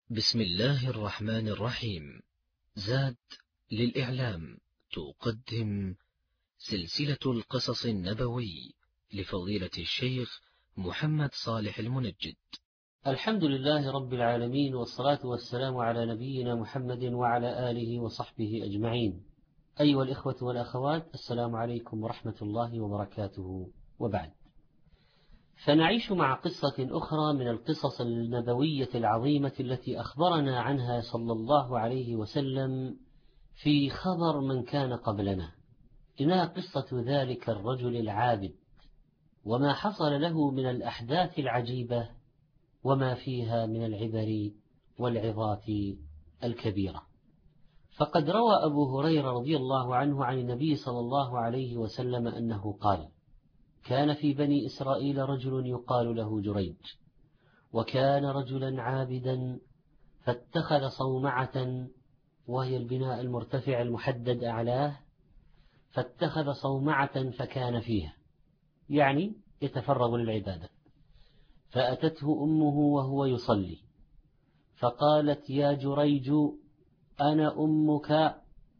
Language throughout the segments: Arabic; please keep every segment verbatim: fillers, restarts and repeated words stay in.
بسم الله الرحمن الرحيم. زاد للإعلام تقدم سلسلة القصص النبوي لفضيلة الشيخ محمد صالح المنجد. الحمد لله رب العالمين، والصلاة والسلام على نبينا محمد وعلى آله وصحبه أجمعين. أيها الإخوة والأخوات، السلام عليكم ورحمة الله وبركاته. وبعد، فنعيش مع قصة أخرى من القصص النبوية العظيمة التي أخبرنا عنها صلى الله عليه وسلم في خبر من كان قبلنا. إنها قصة ذلك الرجل العابد وما حصل له من الأحداث العجيبة وما فيها من العبر والعظات الكبيرة. فقد روى أبو هريرة رضي الله عنه عن النبي صلى الله عليه وسلم أنه قال: كان في بني إسرائيل رجل يقال له جريج، وكان رجلا عابدا، فاتخذ صومعة، وهي البناء المرتفع المحدد أعلاه، فاتخذ صومعة فكان فيها، يعني يتفرغ للعبادة. فأتته أمه وهو يصلي فقالت: يا جريج، أنا أمك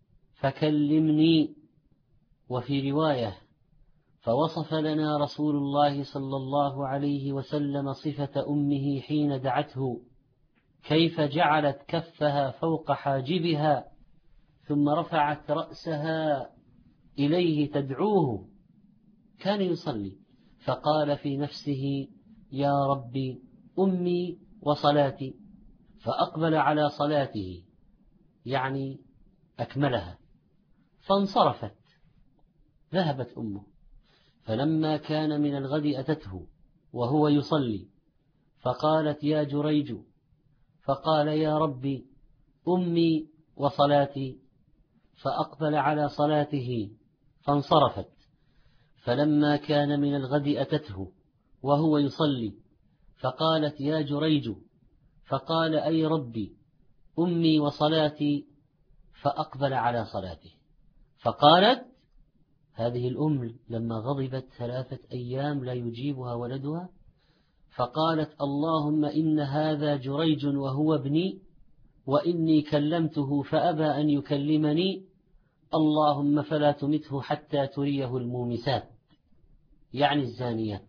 فكلمني. وفي رواية: فوصف لنا رسول الله صلى الله عليه وسلم صفة أمه حين دعته، كيف جعلت كفها فوق حاجبها ثم رفعت رأسها إليه تدعوه. كان يصلي فقال في نفسه: يا ربي، أمي وصلاتي، فأقبل على صلاته، يعني أكملها، فانصرفت، ذهبت أمه. فلما كان من الغد أتته وهو يصلي فقالت: يا جريج، فقال: يا ربي، أمي وصلاتي، فأقبل على صلاته فانصرفت. فلما كان من الغد أتته وهو يصلي فقالت: يا جريج، فقال: أي ربي، أمي وصلاتي، فأقبل على صلاته. فقالت هذه الأم لما غضبت ثلاثة أيام لا يجيبها ولدها، فقالت: اللهم إن هذا جريج وهو ابني، وإني كلمته فأبى أن يكلمني، اللهم فلا تمته حتى تريه المومسات، يعني الزانيات.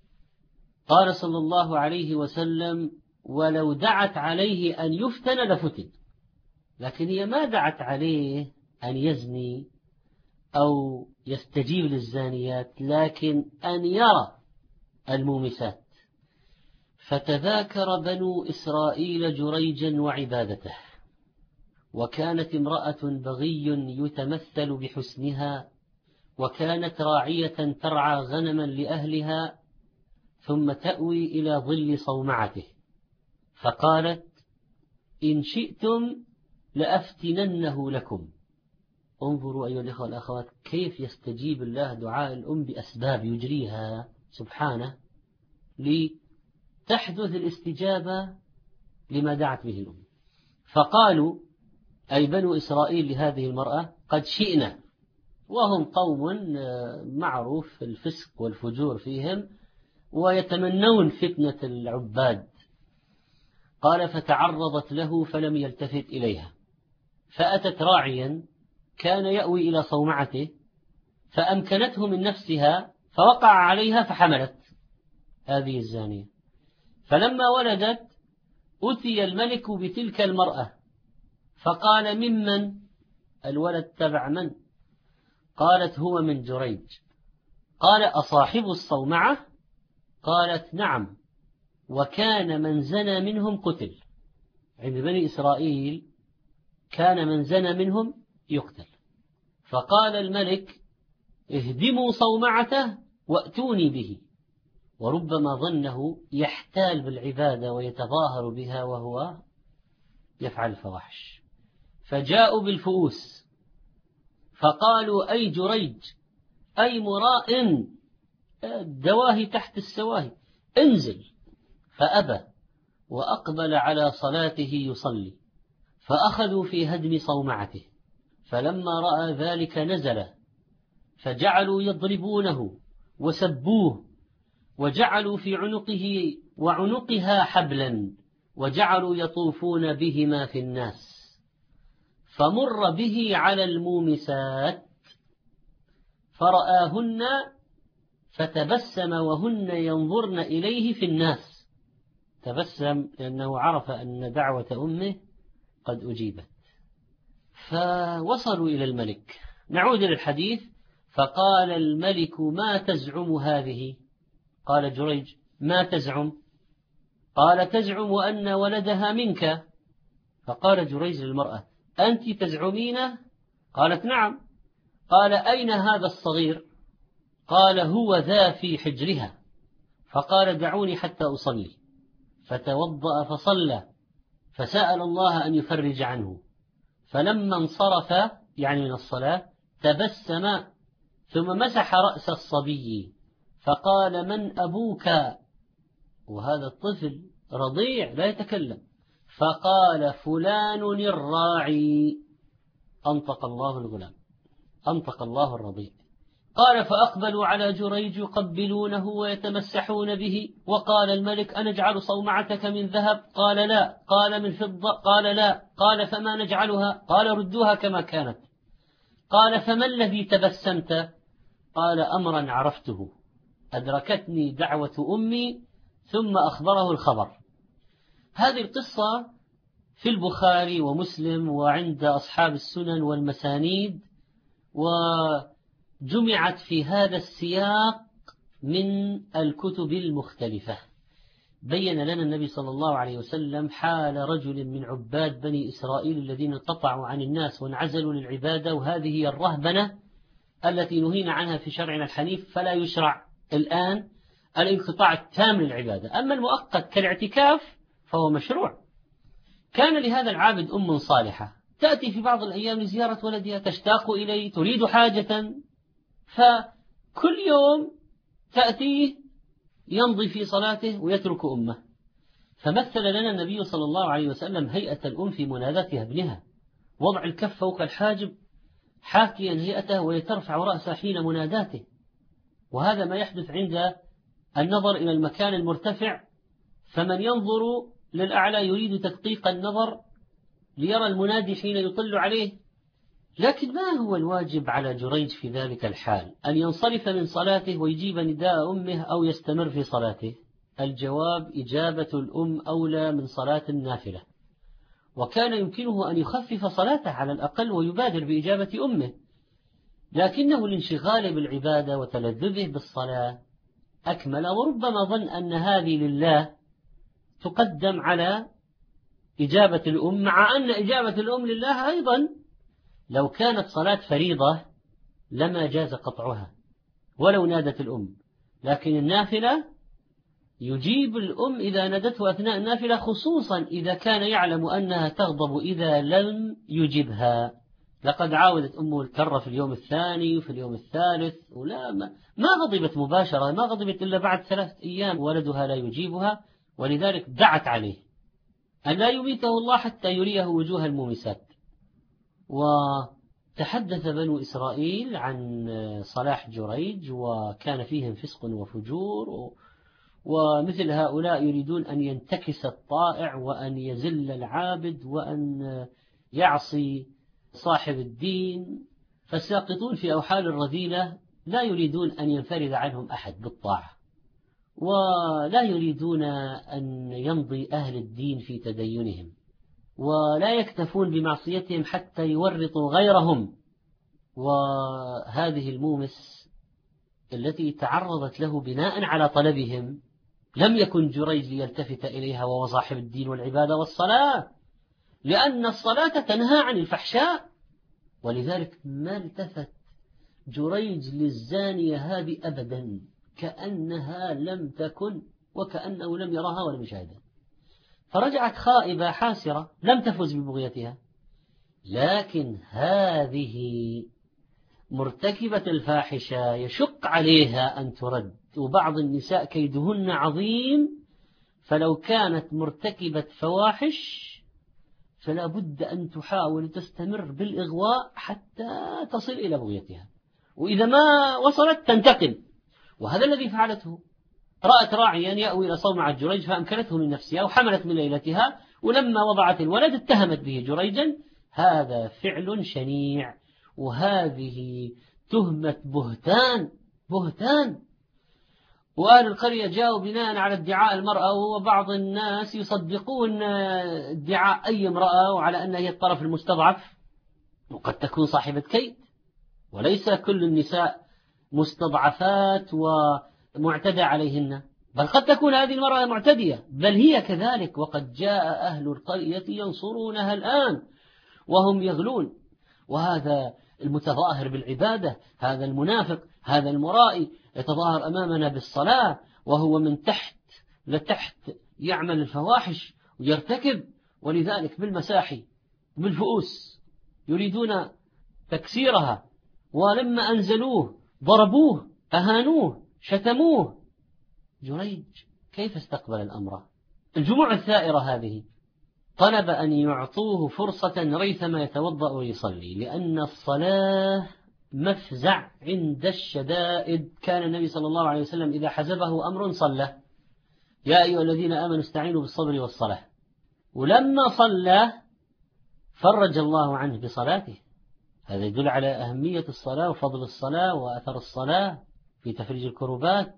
قال صلى الله عليه وسلم: ولو دعت عليه أن يفتن لفتن. لكن هي ما دعت عليه أن يزني أو يستجيب للزانيات، لكن أن يرى المومسات. فتذاكر بنو إسرائيل جريجا وعبادته، وكانت امرأة بغي يتمثل بحسنها، وكانت راعية ترعى غنما لأهلها، ثم تأوي إلى ظل صومعته، فقالت: إن شئتم لأفتننه لكم. انظروا أيها الأخوة والأخوات كيف يستجيب الله دعاء الأم بأسباب يجريها سبحانه لتحدث الاستجابة لما دعت به الأم. فقالوا، أي بنو إسرائيل لهذه المرأة: قد شئنا. وهم قوم معروف الفسق والفجور فيهم، ويتمنون فتنة العباد. قال: فتعرضت له فلم يلتفت إليها، فأتت راعيا كان يأوي إلى صومعته، فأمكنته من نفسها فوقع عليها فحملت هذه الزانية. فلما ولدت أتي الملك بتلك المرأة فقال: ممن؟ الولد تبع من؟ قالت: هو من جريج. قال: أصاحب الصومعة؟ قالت: نعم، وكان من زنى منهم قتل. عند بني إسرائيل كان من زنى منهم يقتل. فقال الملك: اهدموا صومعته وأتوني به. وربما ظنه يحتال بالعبادة ويتظاهر بها وهو يفعل الفواحش. فجاءوا بالفؤوس فقالوا: أي جريج، أي مراء، الدواهي تحت السواهي، انزل. فأبى وأقبل على صلاته يصلي، فأخذوا في هدم صومعته. فلما رأى ذلك نزل، فجعلوا يضربونه وسبوه، وجعلوا في عنقه وعنقها حبلا وجعلوا يطوفون بهما في الناس، فمر به على المومسات فرآهن فتبسم وهن ينظرن إليه في الناس. تبسم لأنه عرف أن دعوة أمه قد أجيبت. فوصلوا إلى الملك. نعود للحديث. فقال الملك: ما تزعم هذه؟ قال جريج: ما تزعم؟ قال: تزعم أن ولدها منك. فقال جريج للمرأة: أنت تزعمينه؟ قالت: نعم. قال: أين هذا الصغير؟ قال: هو ذا في حجرها. فقال: دعوني حتى أصلي. فتوضأ فصلى، فسأل الله أن يفرج عنه. فلما انصرف يعني من الصلاة تبسم ثم مسح رأس الصبي فقال: من أبوك؟ وهذا الطفل رضيع لا يتكلم. فقال: فلان الراعي. أنطق الله الغلام، أنطق الله الرضيع. قال: فأقبلوا على جريج يقبلونه ويتمسحون به. وقال الملك: أنجعل صومعتك من ذهب؟ قال: لا. قال: من فضة؟ قال: لا. قال: فما نجعلها؟ قال: ردوها كما كانت. قال: فما الذي تبسمت؟ قال: أمرا عرفته، أدركتني دعوة أمي. ثم أخبره الخبر. هذه القصة في البخاري ومسلم وعند أصحاب السنن والمسانيد، وجمعت في هذا السياق من الكتب المختلفة. بين لنا النبي صلى الله عليه وسلم حال رجل من عباد بني إسرائيل الذين انقطعوا عن الناس وانعزلوا للعبادة، وهذه هي الرهبنة التي نهينا عنها في شرعنا الحنيف. فلا يشرع الآن الانقطاع التام للعبادة، أما المؤقت كالاعتكاف فهو مشروع. كان لهذا العابد أم صالحة تأتي في بعض الأيام لزيارة ولدها، تشتاق إليه، تريد حاجة، فكل يوم تأتيه يمضي في صلاته ويترك أمه. فمثل لنا النبي صلى الله عليه وسلم هيئة الأم في مناداتها ابنها، وضع الكف فوق الحاجب حاكيا هيئته ويترفع رأسه حين مناداته. وهذا ما يحدث عند النظر إلى المكان المرتفع، فمن ينظر للأعلى يريد تدقيق النظر ليرى المنادي حين يطل عليه. لكن ما هو الواجب على جريج في ذلك الحال؟ أن ينصرف من صلاته ويجيب نداء أمه أو يستمر في صلاته؟ الجواب: إجابة الأم أولى من صلاة النافلة. وكان يمكنه أن يخفف صلاته على الأقل ويبادر بإجابة أمه، لكنه الانشغال بالعبادة وتلذذه بالصلاة أكمل، وربما ظن أن هذه لله تقدم على إجابة الأم، مع أن إجابة الأم لله أيضا. لو كانت صلاة فريضة لما جاز قطعها ولو نادت الأم، لكن النافلة يجيب الأم إذا نادته أثناء النافلة، خصوصا إذا كان يعلم أنها تغضب إذا لم يجبها. لقد عاودت أمه الكرة في اليوم الثاني وفي اليوم الثالث، ولا ما, ما غضبت مباشرة، ما غضبت إلا بعد ثلاثة أيام ولدها لا يجيبها، ولذلك دعت عليه أن لا يميته الله حتى يريه وجوه المومسات. وتحدث بنو إسرائيل عن صلاح جريج، وكان فيهم فسق وفجور، ومثل هؤلاء يريدون أن ينتكس الطائع وأن يزل العابد وأن يعصي صاحب الدين، فالساقطون في أوحال الرذيلة لا يريدون أن ينفرد عنهم أحد بالطاعة، ولا يريدون أن يمضي أهل الدين في تدينهم، ولا يكتفون بمعصيتهم حتى يورطوا غيرهم. وهذه المومس التي تعرضت له بناء على طلبهم لم يكن جريج ليلتفت إليها وهو صاحب الدين والعبادة والصلاة، لأن الصلاة تنهى عن الفحشاء، ولذلك ما التفت جريج للزانية هذه أبدا، كأنها لم تكن وكأنه لم يراها ولم يشاهدها. فرجعت خائبة حاسرة لم تفز ببغيتها. لكن هذه مرتكبة الفاحشة يشق عليها أن ترد، وبعض النساء كيدهن عظيم، فلو كانت مرتكبة فواحش فلا بد أن تحاول تستمر بالإغواء حتى تصل إلى بغيتها، وإذا ما وصلت تنتقم. وهذا الذي فعلته رأت راعيا يأوي إلى صومعة جريج فأمكنته من نفسها وحملت من ليلتها، ولما وضعت الولد اتهمت به جريجا. هذا فعل شنيع، وهذه تهمة بهتان بهتان. وأهل القرية جاءوا بناء على ادعاء المرأة، وبعض الناس يصدقون ادعاء أي امرأة وعلى أنها هي الطرف المستضعف، وقد تكون صاحبة كيد، وليس كل النساء مستضعفات ومعتدى عليهن، بل قد تكون هذه المرأة معتدية، بل هي كذلك. وقد جاء أهل القرية ينصرونها الآن وهم يغلون. وهذا المتظاهر بالعبادة، هذا المنافق، هذا المرائي يتظاهر أمامنا بالصلاة، وهو من تحت لتحت يعمل الفواحش ويرتكب، ولذلك بالمساحي بالفؤوس يريدون تكسيرها. ولما أنزلوه ضربوه، أهانوه، شتموه. جريج كيف استقبل الأمر؟ الجموع الثائرة هذه طلب أن يعطوه فرصة ريثما يتوضأ ويصلي، لأن الصلاة مفزع عند الشدائد. كان النبي صلى الله عليه وسلم إذا حزبه أمر صلى: يا أيها الذين آمنوا استعينوا بالصبر والصلاة. ولما صلى فرج الله عنه بصلاته. هذا يدل على أهمية الصلاة وفضل الصلاة وأثر الصلاة في تفريج الكربات.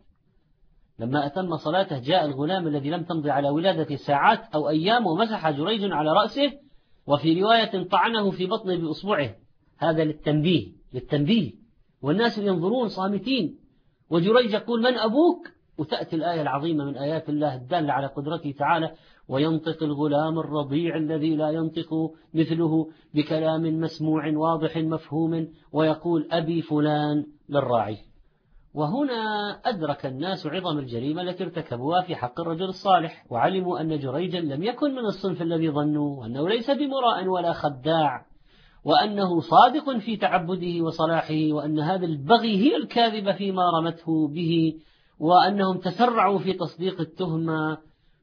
لما أتم صلاته جاء الغلام الذي لم تمضي على ولادة ساعات أو أيام ومسح جريج على رأسه، وفي رواية طعنه في بطنه بأصبعه. هذا للتنبيه للتنبيه والناس ينظرون صامتين، وجريج يقول: من أبوك؟ وتأتي الآية العظيمة من آيات الله الدالة على قدرته تعالى: وينطق الغلام الرضيع الذي لا ينطق مثله بكلام مسموع واضح مفهوم ويقول: أبي فلان للراعي. وهنا أدرك الناس عظم الجريمة التي ارتكبوها في حق الرجل الصالح، وعلموا أن جريجا لم يكن من الصنف الذي ظنوا، وأنه ليس بمراء ولا خداع، وأنه صادق في تعبده وصلاحه، وأن هذا البغي هي الكاذبة فيما رمته به، وأنهم تسرعوا في تصديق التهمة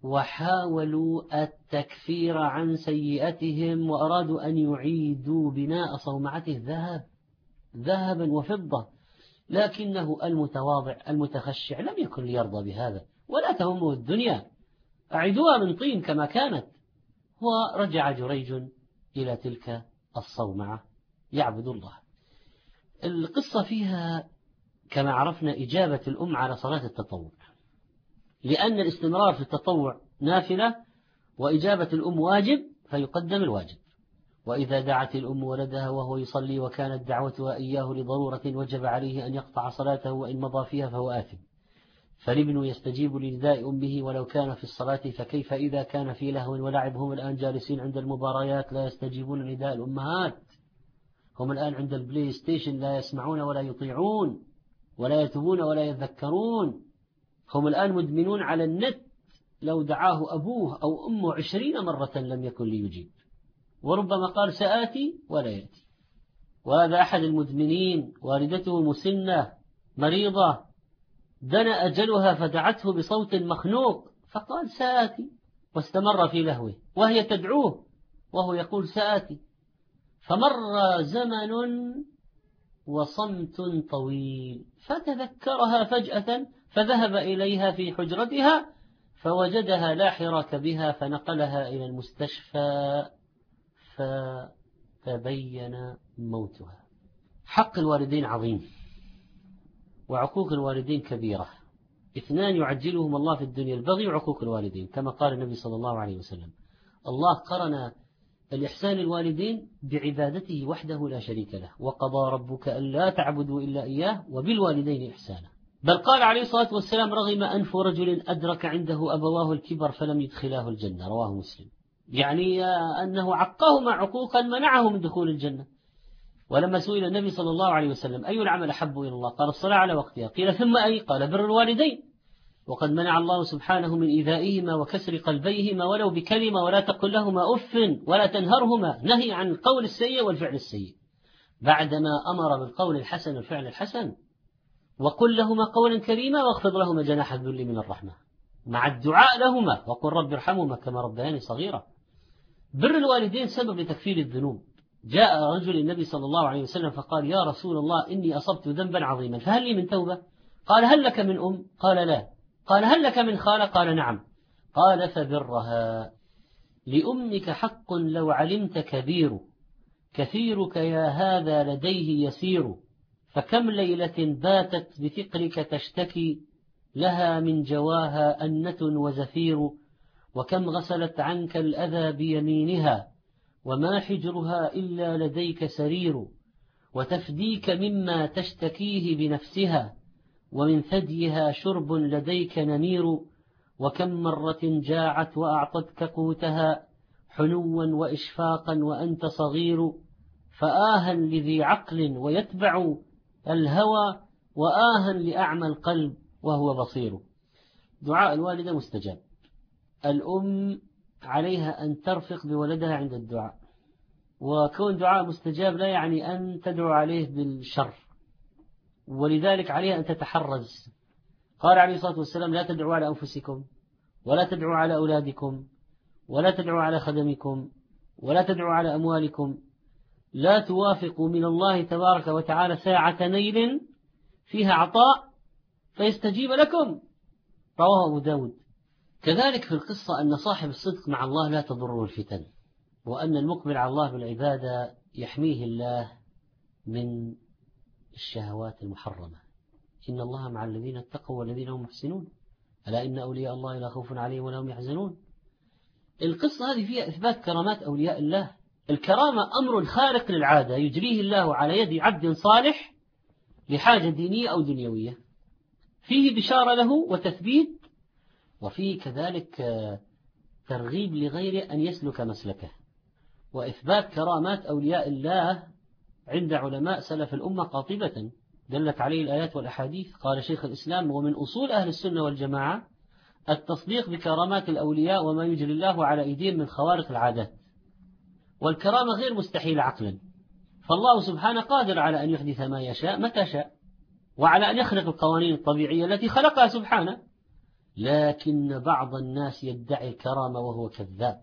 وحاولوا التكفير عن سيئتهم، وأرادوا أن يعيدوا بناء صومعته ذهب ذهبا وفضة. لكنه المتواضع المتخشع لم يكن ليرضى بهذا، ولا تهمه الدنيا، أعيدوها من طين كما كانت. ورجع جريج إلى تلك الصومعة يعبد الله. القصة فيها كما عرفنا إجابة الأم على صلاة التطوع، لأن الاستمرار في التطوع نافلة، وإجابة الأم واجب فيقدم الواجب. وإذا دعت الأم ولدها وهو يصلي وكانت دعوتها إياه لضرورة وجب عليه أن يقطع صلاته وإن مضى فيها فهو آثم. فالابن يستجيب لنداء أمه ولو كان في الصلاة، فكيف إذا كان في لهو ولعب؟ هم الآن جالسين عند المباريات لا يستجيبون نداء الأمهات، هم الآن عند البلاي ستيشن لا يسمعون ولا يطيعون ولا يتوبون ولا يذكرون، هم الآن مدمنون على النت، لو دعاه أبوه أو أمه عشرين مرة لم يكن ليجيب، وربما قال سآتي ولا يأتي. وهذا أحد المدمنين، والدته مسنة مريضة دنا أجلها فدعته بصوت مخنوق فقال سآتي، واستمر في لهوه وهي تدعوه وهو يقول سآتي. فمر زمن وصمت طويل فتذكرها فجأة، فذهب إليها في حجرتها فوجدها لا حراك بها، فنقلها إلى المستشفى فتبين موتها. حق الوالدين عظيم، وعقوق الوالدين كبيرة. اثنان يعجلهم الله في الدنيا: البغي وعقوق الوالدين، كما قال النبي صلى الله عليه وسلم. الله قرن الإحسان الوالدين بعبادته وحده لا شريك له: وقضى ربك ألا تعبدوا إلا إياه وبالوالدين إحسانا. بل قال عليه الصلاة والسلام: رغم أنف رجل أدرك عنده أبواه الكبر فلم يدخلاه الجنة، رواه مسلم. يعني أنه عقاهما عقوقا منعه من دخول الجنة. ولما سئل النبي صلى الله عليه وسلم: أي العمل أحب إلى الله؟ قال: الصلاة على وقتها. قيل: ثم أي؟ قال: بر الوالدين. وقد منع الله سبحانه من إيذائهما وكسر قلبيهما ولو بكلمة: ولا تقل لهما أف ولا تنهرهما، نهي عن القول السيء والفعل السيء، بعدما أمر بالقول الحسن والفعل الحسن. وقل لهما قولا كريما واخفض لهما جناح الذل من الرحمة، مع الدعاء لهما، وقل رب ارحمهما كما ربياني صغيرا. بر الوالدين سبب لتكفير الذنوب. جاء رجل النبي صلى الله عليه وسلم فقال: يا رسول الله إني أصبت ذنبا عظيما فهل لي من توبة؟ قال: هل لك من أم؟ قال: لا. قال هل لك من خالة؟ قال نعم. قال فبرها، لأمك حق لو علمت كبير، كثيرك يا هذا لديه يسير، فكم ليلة باتت بثقلك تشتكي، لها من جواها أنة وزفير، وكم غسلت عنك الأذى بيمينها، وما حجرها إلا لديك سرير، وتفديك مما تشتكيه بنفسها، ومن ثديها شرب لديك نمير، وكم مرة جاعت وأعطتك قوتها، حنوا وإشفاقا وأنت صغير، فآها لذي عقل ويتبع الهوى، وآها لأعمى القلب وهو بصير. دعاء الوالدة مستجاب. الأم عليها أن ترفق بولدها عند الدعاء، وكون دعاء مستجاب لا يعني أن تدعو عليه بالشر، ولذلك عليها أن تتحرز. قال عليه الصلاة والسلام لا تدعوا على أنفسكم، ولا تدعوا على أولادكم، ولا تدعوا على خدمكم، ولا تدعوا على أموالكم، لا توافقوا من الله تبارك وتعالى ساعة نيل فيها عطاء فيستجيب لكم. رواه أبو داود. كذلك في القصة أن صاحب الصدق مع الله لا تضره الفتن، وأن المقبل على الله بالعبادة يحميه الله من الشهوات المحرمة. إن الله مع الذين اتقوا والذين هم محسنون، ألا إن أولياء الله لا خوف عليهم ولا هم يحزنون. القصة هذه فيها إثبات كرامات أولياء الله. الكرامة أمر خارق للعادة يجريه الله على يد عبد صالح لحاجة دينية أو دنيوية، فيه بشارة له وتثبيت، وفيه كذلك ترغيب لغيره أن يسلك مسلكه. وإثبات كرامات أولياء الله عند علماء سلف الأمة قاطبة دلت عليه الآيات والأحاديث. قال شيخ الإسلام: ومن أصول أهل السنة والجماعة التصديق بكرامات الأولياء وما يجري الله على أيديهم من خوارق العادات. والكرامة غير مستحيل عقلا، فالله سبحانه قادر على أن يحدث ما يشاء متى شاء، وعلى أن يخلق القوانين الطبيعية التي خلقها سبحانه. لكن بعض الناس يدعي الكرامة وهو كذاب،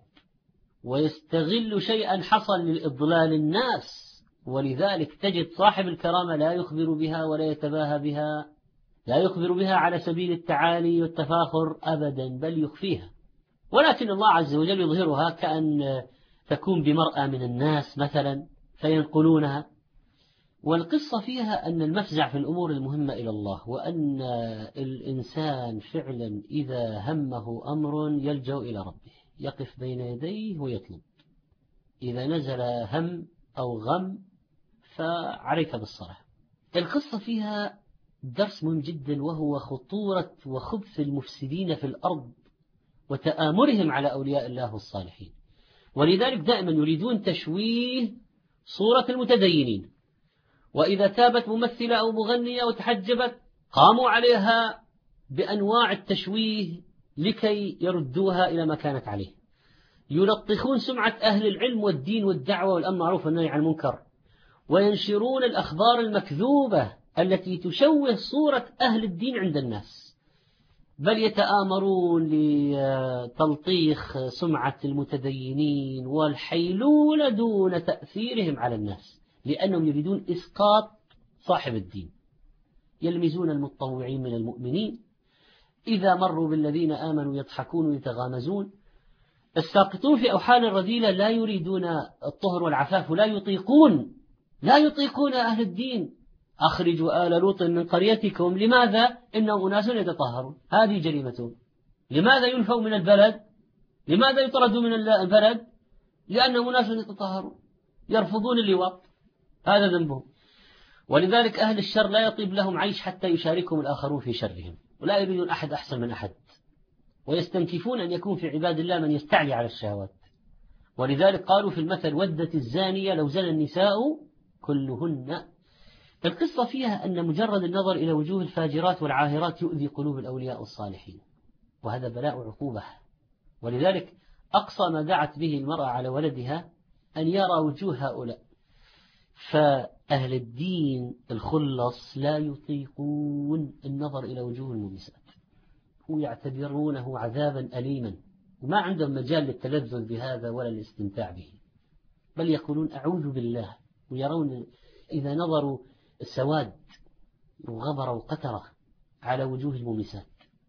ويستغل شيئا حصل لإضلال الناس، ولذلك تجد صاحب الكرامة لا يخبر بها ولا يتباهى بها، لا يخبر بها على سبيل التعالي والتفاخر أبدا، بل يخفيها. ولكن الله عز وجل يظهرها كأن تكون بمرأة من الناس مثلا فينقلونها. والقصة فيها أن المفزع في الأمور المهمة إلى الله، وأن الإنسان فعلا إذا همه أمر يلجأ إلى ربه، يقف بين يديه ويطلب. إذا نزل هم أو غم فعليك بالصلاة. القصة فيها درس مهم جدا، وهو خطورة وخبث المفسدين في الأرض وتآمرهم على أولياء الله الصالحين. ولذلك دائما يريدون تشويه صورة المتدينين، وإذا تابت ممثلة أو مغنية وتحجبت قاموا عليها بأنواع التشويه لكي يردوها إلى ما كانت عليه. يلطخون سمعة أهل العلم والدين والدعوة والأمر معروف والنهي عن المنكر، وينشرون الأخبار المكذوبة التي تشوه صورة أهل الدين عند الناس، بل يتآمرون لتلطيخ سمعة المتدينين والحيلولة دون تأثيرهم على الناس، لأنهم يريدون إسقاط صاحب الدين. يلمزون المتطوعين من المؤمنين، إذا مروا بالذين آمنوا يضحكون ويتغامزون. الساقطون في أوحال الرذيلة لا يريدون الطهر والعفاف، لا يطيقون لا يطيقون أهل الدين. أخرجوا آل لوط من قريتكم، لماذا؟ إنهم أناس يتطهرون. هذه جريمتهم. لماذا ينفوا من البلد؟ لماذا يطردوا من البلد؟ لأنهم أناس يتطهرون، يرفضون اللواط، هذا ذنبهم. ولذلك أهل الشر لا يطيب لهم عيش حتى يشاركهم الآخرون في شرهم، ولا يريدون أحد أحسن من أحد، ويستنكفون أن يكون في عباد الله من يستعلي على الشهوات. ولذلك قالوا في المثل: ودت الزانية لو زنى النساء كلهن. القصة فيها أن مجرد النظر إلى وجوه الفاجرات والعاهرات يؤذي قلوب الأولياء الصالحين، وهذا بلاء عقوبة. ولذلك أقصى ما دعت به المرأة على ولدها أن يرى وجوه هؤلاء. فأهل الدين الخلص لا يطيقون النظر إلى وجوه المنسات، ويعتبرونه عذابا أليما، وما عندهم مجال للتلذذ بهذا ولا الاستمتاع به، بل يقولون أعوذ بالله. ويرون إذا نظروا السواد وغبر وقترة على وجوه الممسات،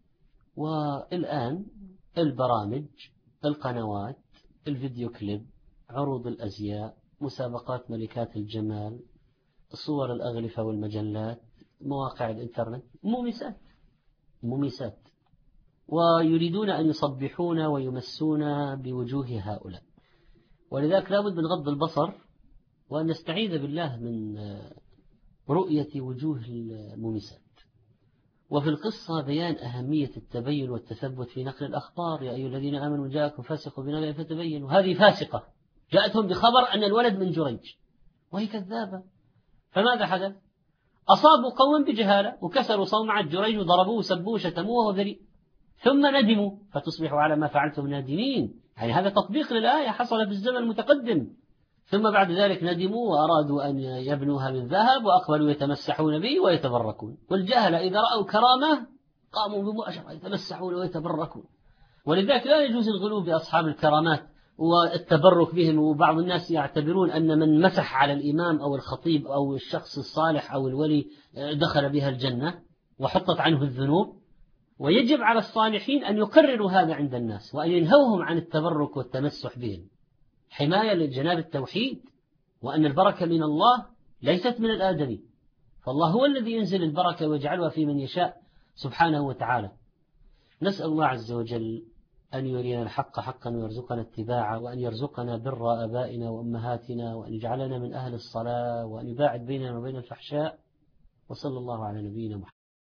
والآن البرامج، القنوات، الفيديو كليب، عروض الأزياء، مسابقات ملكات الجمال، صور الأغلفة والمجلات، مواقع الإنترنت، مميسات مميسات، ويريدون أن يصبحون ويمسون بوجوه هؤلاء. ولذلك لابد من غض البصر وأن نستعيذ بالله من رؤية وجوه المميسات. وفي القصة بيان أهمية التبين والتثبت في نقل الأخبار. يا أيها الذين آمنوا جاءكم فاسق بنبأ فتبينوا. هذه فاسقة جاءتهم بخبر أن الولد من جريج وهي كذابة، فماذا حدث؟ أصابوا قوم بجهالة وكسروا صومعة جريج وضربوه وسبوه وشتموه وهو بريء، ثم ندموا فتصبحوا على ما فعلتم نادمين. يعني هذا تطبيق للآية حصل في الزمن المتقدم. ثم بعد ذلك ندموا وأرادوا أن يبنوها من ذهب وأقبلوا يتمسحون به ويتبركون. والجهل إذا رأوا كرامة قاموا بمؤشرة يتمسحون ويتبركون. ولذلك لا يجوز الغلو بأصحاب الكرامات والتبرك بهم. وبعض الناس يعتبرون أن من مسح على الإمام أو الخطيب أو الشخص الصالح أو الولي دخل بها الجنة وحطت عنه الذنوب. ويجب على الصالحين أن يقرروا هذا عند الناس وأن ينهوهم عن التبرك والتمسح بهم، حماية لجناب التوحيد، وأن البركة من الله ليست من الآدمي، فالله هو الذي ينزل البركة ويجعلها في من يشاء سبحانه وتعالى. نسأل الله عز وجل أن يرينا الحق حقا ويرزقنا اتباعه، وأن يرزقنا بر آبائنا وأمهاتنا، وأن يجعلنا من أهل الصلاة، وأن يباعد بيننا وبين الفحشاء. وصلى الله على نبينا محمد.